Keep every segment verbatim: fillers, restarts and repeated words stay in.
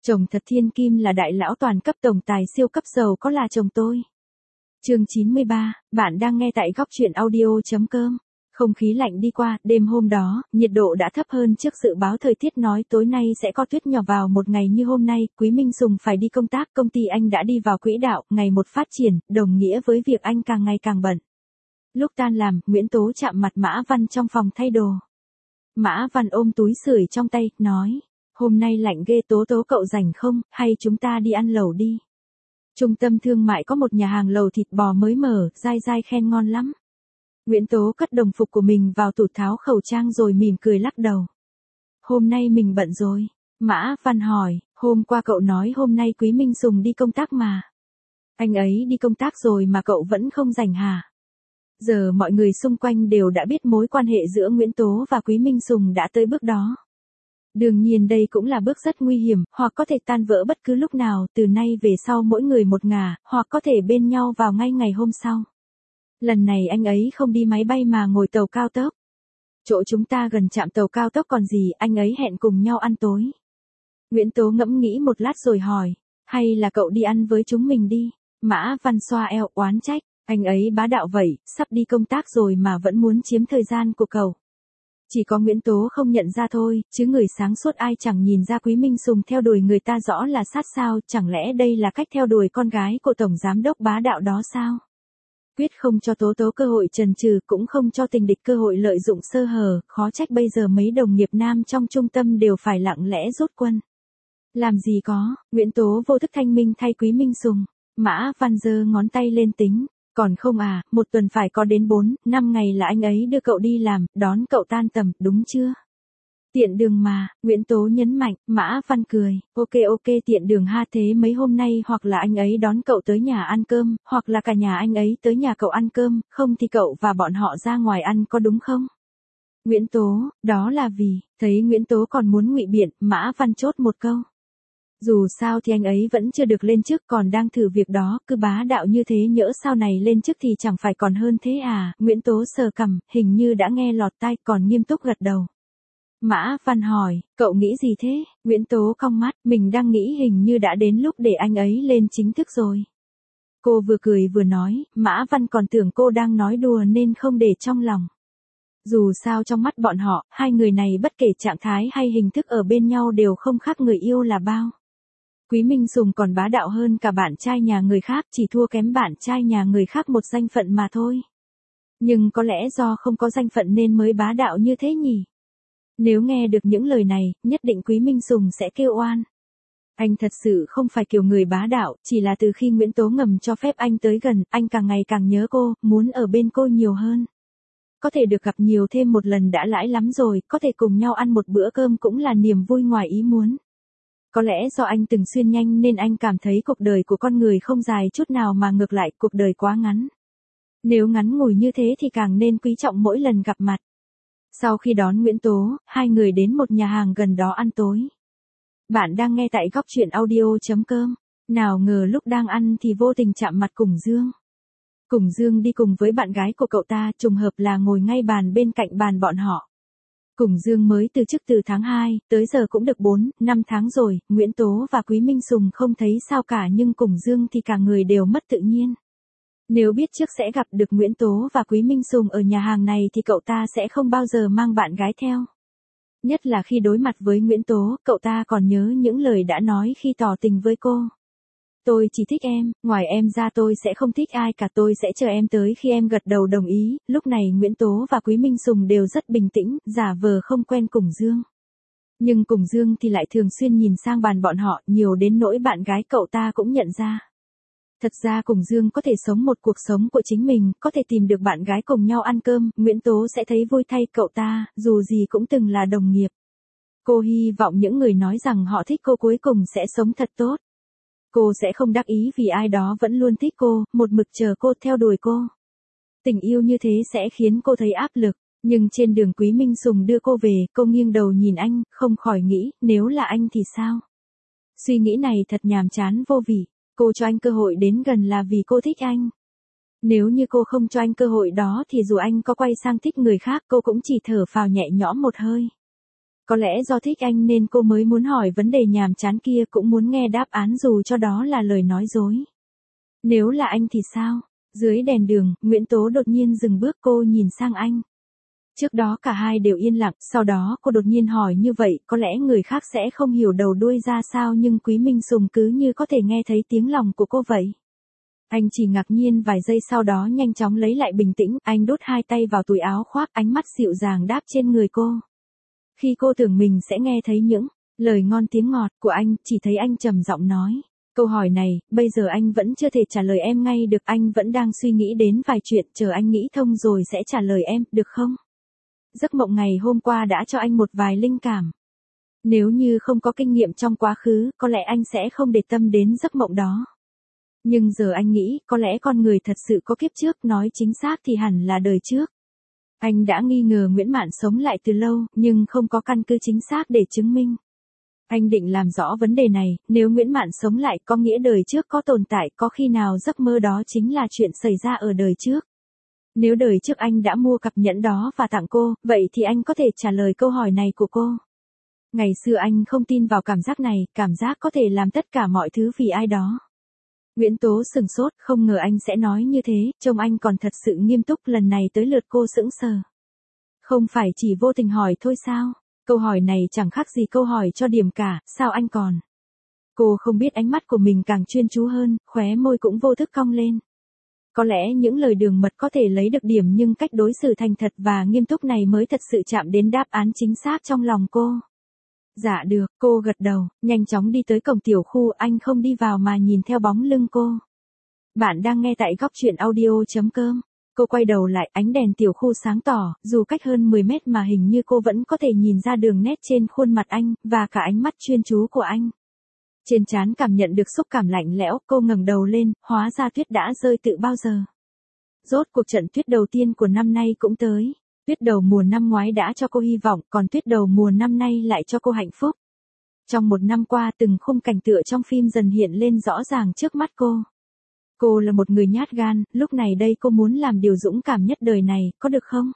Chồng thật thiên kim là đại lão toàn cấp tổng tài siêu cấp giàu có là chồng tôi. Chương chín mươi ba, bạn đang nghe tại góc truyện audio.com. Không khí lạnh đi qua, đêm hôm đó, nhiệt độ đã thấp hơn trước dự báo thời tiết nói tối nay sẽ có tuyết nhỏ vào một ngày như hôm nay, Quý Minh Sùng phải đi công tác, công ty anh đã đi vào quỹ đạo, ngày một phát triển, đồng nghĩa với việc anh càng ngày càng bận. Lúc tan làm, Nguyễn Tố chạm mặt Mã Văn trong phòng thay đồ. Mã Văn ôm túi sưởi trong tay, nói, hôm nay lạnh ghê Tố Tố cậu rảnh không, hay chúng ta đi ăn lẩu đi. Trung tâm thương mại có một nhà hàng lẩu thịt bò mới mở, dai dai khen ngon lắm. Nguyễn Tố cất đồng phục của mình vào tủ tháo khẩu trang rồi mỉm cười lắc đầu. Hôm nay mình bận rồi. Mã Văn hỏi, hôm qua cậu nói hôm nay Quý Minh Sùng đi công tác mà. Anh ấy đi công tác rồi mà cậu vẫn không rảnh hả? Giờ mọi người xung quanh đều đã biết mối quan hệ giữa Nguyễn Tố và Quý Minh Sùng đã tới bước đó. Đương nhiên đây cũng là bước rất nguy hiểm, hoặc có thể tan vỡ bất cứ lúc nào, từ nay về sau mỗi người một ngả, hoặc có thể bên nhau vào ngay ngày hôm sau. Lần này anh ấy không đi máy bay mà ngồi tàu cao tốc. Chỗ chúng ta gần trạm tàu cao tốc còn gì, anh ấy hẹn cùng nhau ăn tối. Nguyễn Tố ngẫm nghĩ một lát rồi hỏi, hay là cậu đi ăn với chúng mình đi? Mã Văn xoa eo oán trách, anh ấy bá đạo vậy, sắp đi công tác rồi mà vẫn muốn chiếm thời gian của cậu. Chỉ có Nguyễn Tố không nhận ra thôi, chứ người sáng suốt ai chẳng nhìn ra Quý Minh Sùng theo đuổi người ta rõ là sát sao, chẳng lẽ đây là cách theo đuổi con gái của Tổng Giám đốc bá đạo đó sao? Quyết không cho Tố Tố cơ hội chần chừ, cũng không cho tình địch cơ hội lợi dụng sơ hở, khó trách bây giờ mấy đồng nghiệp nam trong trung tâm đều phải lặng lẽ rút quân. Làm gì có, Nguyễn Tố vô thức thanh minh thay Quý Minh Sùng. Mã Văn giơ ngón tay lên tính. Còn không à, một tuần phải có đến bốn, năm ngày là anh ấy đưa cậu đi làm, đón cậu tan tầm, đúng chưa? Tiện đường mà, Nguyễn Tố nhấn mạnh, Mã Văn cười, ok ok tiện đường ha, thế mấy hôm nay hoặc là anh ấy đón cậu tới nhà ăn cơm, hoặc là cả nhà anh ấy tới nhà cậu ăn cơm, không thì cậu và bọn họ ra ngoài ăn có đúng không? Nguyễn Tố, đó là vì, thấy Nguyễn Tố còn muốn ngụy biện, Mã Văn chốt một câu. Dù sao thì anh ấy vẫn chưa được lên chức, còn đang thử việc đó, cứ bá đạo như thế nhỡ sau này lên chức thì chẳng phải còn hơn thế à? Nguyễn Tố sờ cằm, hình như đã nghe lọt tai, còn nghiêm túc gật đầu. Mã Văn hỏi, cậu nghĩ gì thế? Nguyễn Tố cong mắt, mình đang nghĩ hình như đã đến lúc để anh ấy lên chính thức rồi. Cô vừa cười vừa nói, Mã Văn còn tưởng cô đang nói đùa nên không để trong lòng. Dù sao trong mắt bọn họ, hai người này bất kể trạng thái hay hình thức ở bên nhau đều không khác người yêu là bao. Quý Minh Sùng còn bá đạo hơn cả bạn trai nhà người khác, chỉ thua kém bạn trai nhà người khác một danh phận mà thôi. Nhưng có lẽ do không có danh phận nên mới bá đạo như thế nhỉ? Nếu nghe được những lời này, nhất định Quý Minh Sùng sẽ kêu oan. Anh thật sự không phải kiểu người bá đạo, chỉ là từ khi Nguyễn Tố ngầm cho phép anh tới gần, anh càng ngày càng nhớ cô, muốn ở bên cô nhiều hơn. Có thể được gặp nhiều thêm một lần đã lãi lắm rồi, có thể cùng nhau ăn một bữa cơm cũng là niềm vui ngoài ý muốn. Có lẽ do anh từng xuyên nhanh nên anh cảm thấy cuộc đời của con người không dài chút nào mà ngược lại cuộc đời quá ngắn. Nếu ngắn ngủi như thế thì càng nên quý trọng mỗi lần gặp mặt. Sau khi đón Nguyễn Tố, hai người đến một nhà hàng gần đó ăn tối. Bạn đang nghe tại góc truyện audio.com. Nào ngờ lúc đang ăn thì vô tình chạm mặt Cùng Dương. Cùng Dương đi cùng với bạn gái của cậu ta, trùng hợp là ngồi ngay bàn bên cạnh bàn bọn họ. Cùng Dương mới từ chức từ tháng hai, tới giờ cũng được bốn, năm tháng rồi, Nguyễn Tố và Quý Minh Sùng không thấy sao cả nhưng Cùng Dương thì cả người đều mất tự nhiên. Nếu biết trước sẽ gặp được Nguyễn Tố và Quý Minh Sùng ở nhà hàng này thì cậu ta sẽ không bao giờ mang bạn gái theo. Nhất là khi đối mặt với Nguyễn Tố, cậu ta còn nhớ những lời đã nói khi tỏ tình với cô. Tôi chỉ thích em, ngoài em ra tôi sẽ không thích ai cả, tôi sẽ chờ em tới khi em gật đầu đồng ý. Lúc này Nguyễn Tố và Quý Minh Sùng đều rất bình tĩnh, giả vờ không quen Cùng Dương. Nhưng Cùng Dương thì lại thường xuyên nhìn sang bàn bọn họ, nhiều đến nỗi bạn gái cậu ta cũng nhận ra. Thật ra Cùng Dương có thể sống một cuộc sống của chính mình, có thể tìm được bạn gái cùng nhau ăn cơm, Nguyễn Tố sẽ thấy vui thay cậu ta, dù gì cũng từng là đồng nghiệp. Cô hy vọng những người nói rằng họ thích cô cuối cùng sẽ sống thật tốt. Cô sẽ không đắc ý vì ai đó vẫn luôn thích cô, một mực chờ cô theo đuổi cô. Tình yêu như thế sẽ khiến cô thấy áp lực, nhưng trên đường Quý Minh Sùng đưa cô về, cô nghiêng đầu nhìn anh, không khỏi nghĩ, nếu là anh thì sao? Suy nghĩ này thật nhàm chán vô vị, cô cho anh cơ hội đến gần là vì cô thích anh. Nếu như cô không cho anh cơ hội đó thì dù anh có quay sang thích người khác cô cũng chỉ thở phào nhẹ nhõm một hơi. Có lẽ do thích anh nên cô mới muốn hỏi vấn đề nhàm chán kia, cũng muốn nghe đáp án dù cho đó là lời nói dối. Nếu là anh thì sao? Dưới đèn đường, Nguyễn Tố đột nhiên dừng bước, cô nhìn sang anh. Trước đó cả hai đều yên lặng, sau đó cô đột nhiên hỏi như vậy, có lẽ người khác sẽ không hiểu đầu đuôi ra sao, nhưng Quý Minh Sùng cứ như có thể nghe thấy tiếng lòng của cô vậy. Anh chỉ ngạc nhiên vài giây, sau đó nhanh chóng lấy lại bình tĩnh, anh đút hai tay vào túi áo khoác, ánh mắt dịu dàng đáp trên người cô. Khi cô tưởng mình sẽ nghe thấy những lời ngon tiếng ngọt của anh, chỉ thấy anh trầm giọng nói. Câu hỏi này, bây giờ anh vẫn chưa thể trả lời em ngay được, anh vẫn đang suy nghĩ đến vài chuyện, chờ anh nghĩ thông rồi sẽ trả lời em, được không? Giấc mộng ngày hôm qua đã cho anh một vài linh cảm. Nếu như không có kinh nghiệm trong quá khứ, có lẽ anh sẽ không để tâm đến giấc mộng đó. Nhưng giờ anh nghĩ, có lẽ con người thật sự có kiếp trước, nói chính xác thì hẳn là đời trước. Anh đã nghi ngờ Nguyễn Mạn sống lại từ lâu, nhưng không có căn cứ chính xác để chứng minh. Anh định làm rõ vấn đề này, nếu Nguyễn Mạn sống lại có nghĩa đời trước có tồn tại, có khi nào giấc mơ đó chính là chuyện xảy ra ở đời trước. Nếu đời trước anh đã mua cặp nhẫn đó và tặng cô, vậy thì anh có thể trả lời câu hỏi này của cô. Ngày xưa anh không tin vào cảm giác này, cảm giác có thể làm tất cả mọi thứ vì ai đó. Nguyễn Tố sừng sốt, không ngờ anh sẽ nói như thế, trông anh còn thật sự nghiêm túc, lần này tới lượt cô sững sờ. Không phải chỉ vô tình hỏi thôi sao? Câu hỏi này chẳng khác gì câu hỏi cho điểm cả, sao anh còn? Cô không biết ánh mắt của mình càng chuyên chú hơn, khóe môi cũng vô thức cong lên. Có lẽ những lời đường mật có thể lấy được điểm, nhưng cách đối xử thành thật và nghiêm túc này mới thật sự chạm đến đáp án chính xác trong lòng cô. Dạ được, cô gật đầu, nhanh chóng đi tới cổng tiểu khu, anh không đi vào mà nhìn theo bóng lưng cô. Bạn đang nghe tại góc truyện audio.com. Cô quay đầu lại, ánh đèn tiểu khu sáng tỏ, dù cách hơn mười mét mà hình như cô vẫn có thể nhìn ra đường nét trên khuôn mặt anh, và cả ánh mắt chuyên chú của anh. Trên trán cảm nhận được xúc cảm lạnh lẽo, cô ngẩng đầu lên, hóa ra tuyết đã rơi từ bao giờ. Rốt cuộc trận tuyết đầu tiên của năm nay cũng tới. Tuyết đầu mùa năm ngoái đã cho cô hy vọng, còn tuyết đầu mùa năm nay lại cho cô hạnh phúc. Trong một năm qua, từng khung cảnh tựa trong phim dần hiện lên rõ ràng trước mắt cô. Cô là một người nhát gan, lúc này đây cô muốn làm điều dũng cảm nhất đời này, có được không?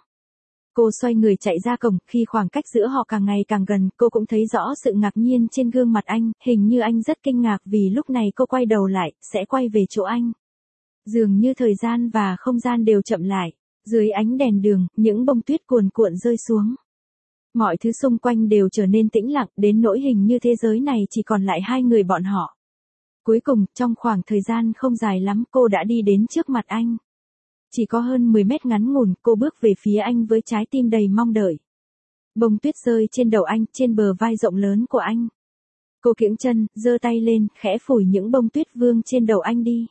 Cô xoay người chạy ra cổng, khi khoảng cách giữa họ càng ngày càng gần, cô cũng thấy rõ sự ngạc nhiên trên gương mặt anh, hình như anh rất kinh ngạc vì lúc này cô quay đầu lại, sẽ quay về chỗ anh. Dường như thời gian và không gian đều chậm lại, dưới ánh đèn đường, những bông tuyết cuồn cuộn rơi xuống. Mọi thứ xung quanh đều trở nên tĩnh lặng, đến nỗi hình như thế giới này chỉ còn lại hai người bọn họ. Cuối cùng, trong khoảng thời gian không dài lắm, cô đã đi đến trước mặt anh. Chỉ có hơn mười mét ngắn ngủn, cô bước về phía anh với trái tim đầy mong đợi. Bông tuyết rơi trên đầu anh, trên bờ vai rộng lớn của anh. Cô kiễng chân, giơ tay lên, khẽ phủi những bông tuyết vương trên đầu anh đi.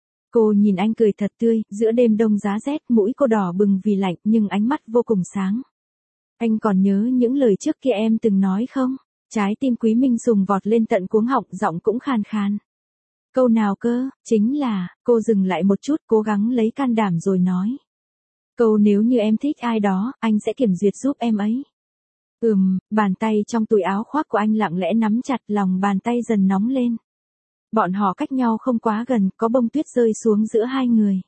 Cô nhìn anh cười thật tươi, giữa đêm đông giá rét, mũi cô đỏ bừng vì lạnh, nhưng ánh mắt vô cùng sáng. Anh còn nhớ những lời trước kia em từng nói không? Trái tim Quý Minh Sùng vọt lên tận cuống họng, giọng cũng khàn khàn. Câu nào cơ? Chính là, cô dừng lại một chút, cố gắng lấy can đảm rồi nói. Câu nếu như em thích ai đó, anh sẽ kiểm duyệt giúp em ấy. Ừm, bàn tay trong túi áo khoác của anh lặng lẽ nắm chặt, lòng bàn tay dần nóng lên. Bọn họ cách nhau không quá gần, có bông tuyết rơi xuống giữa hai người.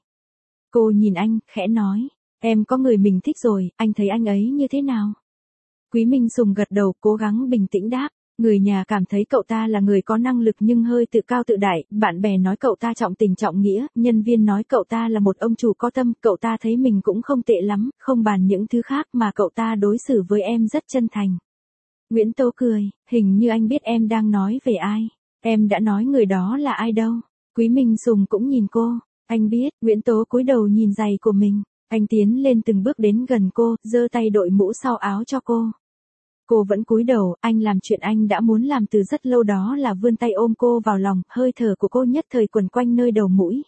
Cô nhìn anh, khẽ nói, em có người mình thích rồi, anh thấy anh ấy như thế nào? Quý Minh Sùng gật đầu, cố gắng bình tĩnh đáp. Người nhà cảm thấy cậu ta là người có năng lực nhưng hơi tự cao tự đại, bạn bè nói cậu ta trọng tình trọng nghĩa, nhân viên nói cậu ta là một ông chủ có tâm, cậu ta thấy mình cũng không tệ lắm, không bàn những thứ khác mà cậu ta đối xử với em rất chân thành. Nguyễn Tố cười, hình như anh biết em đang nói về ai. Em đã nói người đó là ai đâu. Quý Minh Sùng cũng nhìn cô, anh biết. Nguyễn Tố cúi đầu nhìn giày của mình, anh tiến lên từng bước đến gần cô, giơ tay đội mũ sau áo cho cô. Cô vẫn cúi đầu, anh làm chuyện anh đã muốn làm từ rất lâu, đó là vươn tay ôm cô vào lòng, hơi thở của cô nhất thời quẩn quanh nơi đầu mũi.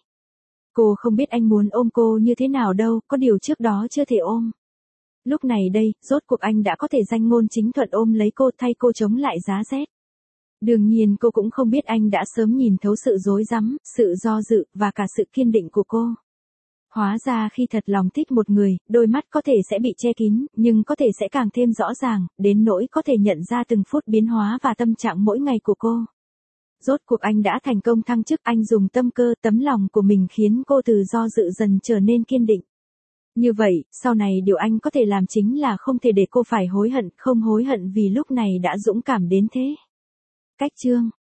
Cô không biết anh muốn ôm cô như thế nào đâu, có điều trước đó chưa thể ôm. Lúc này đây, rốt cuộc anh đã có thể danh ngôn chính thuận ôm lấy cô, thay cô chống lại giá rét. Đương nhiên cô cũng không biết anh đã sớm nhìn thấu sự rối rắm, sự do dự, và cả sự kiên định của cô. Hóa ra khi thật lòng thích một người, đôi mắt có thể sẽ bị che kín, nhưng có thể sẽ càng thêm rõ ràng, đến nỗi có thể nhận ra từng phút biến hóa và tâm trạng mỗi ngày của cô. Rốt cuộc anh đã thành công thăng chức, anh dùng tâm cơ, tấm lòng của mình khiến cô từ do dự dần trở nên kiên định. Như vậy, sau này điều anh có thể làm chính là không thể để cô phải hối hận, không hối hận vì lúc này đã dũng cảm đến thế. Cách chương